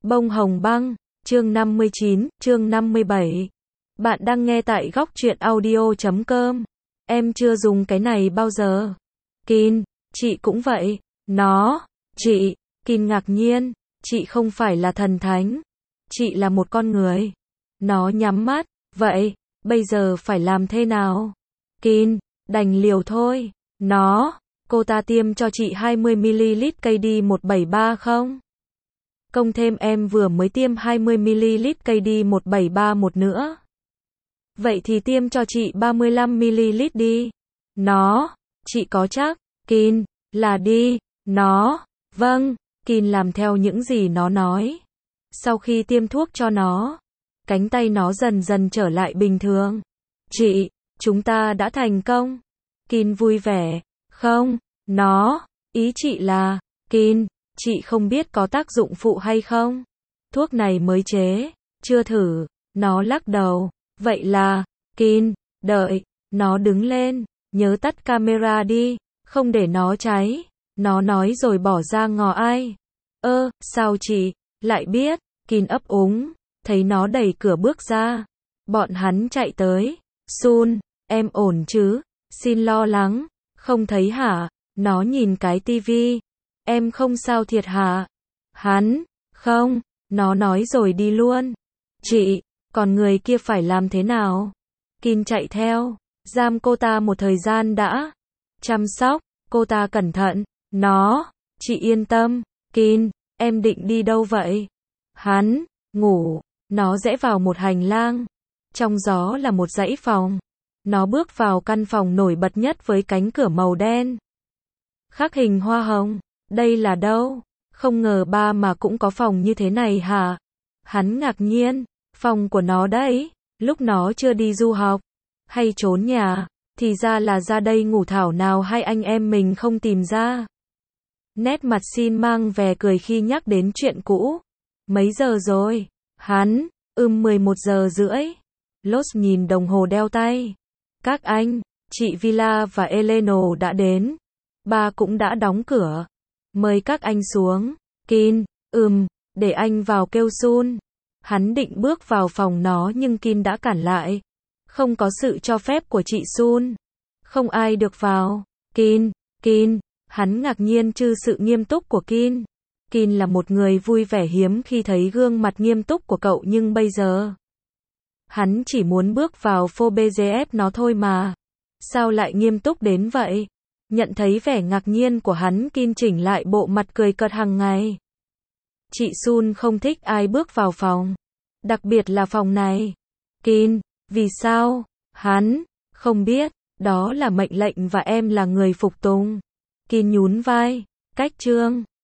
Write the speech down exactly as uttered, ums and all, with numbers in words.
Bông hồng băng, chương năm mươi chín, chương năm mươi bảy. Bạn đang nghe tại góc truyện audio chấm com. Em chưa dùng cái này bao giờ. Kin, chị cũng vậy. Nó, chị, Kin ngạc nhiên, chị không phải là thần thánh. Chị là một con người. Nó nhắm mắt, vậy, bây giờ phải làm thế nào? Kin, đành liều thôi. Nó, cô ta tiêm cho chị hai mươi mi-li-lít cây đi một bảy ba không? Công thêm em vừa mới tiêm hai mươi mi-li-lít cây đi một bảy ba một nữa. Vậy thì tiêm cho chị ba mươi lăm mi-li-lít đi. Nó, chị có chắc? Kin, là đi. Nó, vâng. Kin làm theo những gì nó nói. Sau khi tiêm thuốc cho nó, cánh tay nó dần dần trở lại bình thường. Chị, chúng ta đã thành công. Kin vui vẻ. Không, nó, ý chị là, Kin, chị không biết có tác dụng phụ hay không? Thuốc này mới chế, chưa thử. Nó lắc đầu. Vậy là, Kin, đợi. Nó đứng lên, nhớ tắt camera đi, không để nó cháy. Nó nói rồi bỏ ra ngò ai. Ơ, sao chị lại biết? Kin ấp úng, thấy nó đẩy cửa bước ra. Bọn hắn chạy tới. Sun, em ổn chứ? Xin lo lắng. Không thấy hả? Nó nhìn cái tivi. Em không sao thiệt hả? Hắn, không. Nó nói rồi đi luôn. Chị, còn người kia phải làm thế nào? Kin chạy theo, giam cô ta một thời gian đã. Chăm sóc, cô ta cẩn thận. Nó, chị yên tâm. Kin, em định đi đâu vậy? Hắn, ngủ. Nó rẽ vào một hành lang. Trong gió là một dãy phòng. Nó bước vào căn phòng nổi bật nhất với cánh cửa màu đen. Khắc hình hoa hồng. Đây là đâu? Không ngờ ba mà cũng có phòng như thế này hả? Hắn ngạc nhiên. Phòng của nó đấy. Lúc nó chưa đi du học. Hay trốn nhà. Thì ra là ra đây ngủ thảo nào hay anh em mình không tìm ra. Nét mặt Sin mang vẻ cười khi nhắc đến chuyện cũ. Mấy giờ rồi? Hắn, ừm mười một giờ rưỡi. Los nhìn đồng hồ đeo tay. Các anh, chị Villa và Eleno đã đến. Ba cũng đã đóng cửa. Mời các anh xuống. Kin, ừm, để anh vào kêu Sun. Hắn định bước vào phòng nó nhưng Kin đã cản lại. Không có sự cho phép của chị Sun. Không ai được vào. Kin, Kin, hắn ngạc nhiên trước sự nghiêm túc của Kin. Kin là một người vui vẻ hiếm khi thấy gương mặt nghiêm túc của cậu nhưng bây giờ. Hắn chỉ muốn bước vào phô bê giê ép nó thôi mà. Sao lại nghiêm túc đến vậy? Nhận thấy vẻ ngạc nhiên của hắn, Kin chỉnh lại bộ mặt cười cợt hàng ngày. Chị Sun không thích ai bước vào phòng. Đặc biệt là phòng này. Kin, vì sao? Hắn, không biết. Đó là mệnh lệnh và em là người phục tùng. Kin nhún vai. Cách chương.